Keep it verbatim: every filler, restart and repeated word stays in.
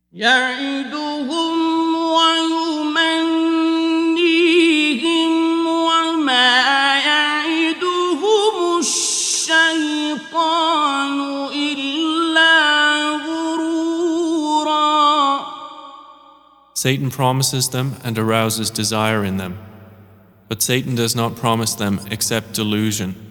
يعدهم ويمنيهم وما يعدهم الشيطان إلا غرورا. Satan promises them and arouses desire in them, but Satan does not promise them except delusion.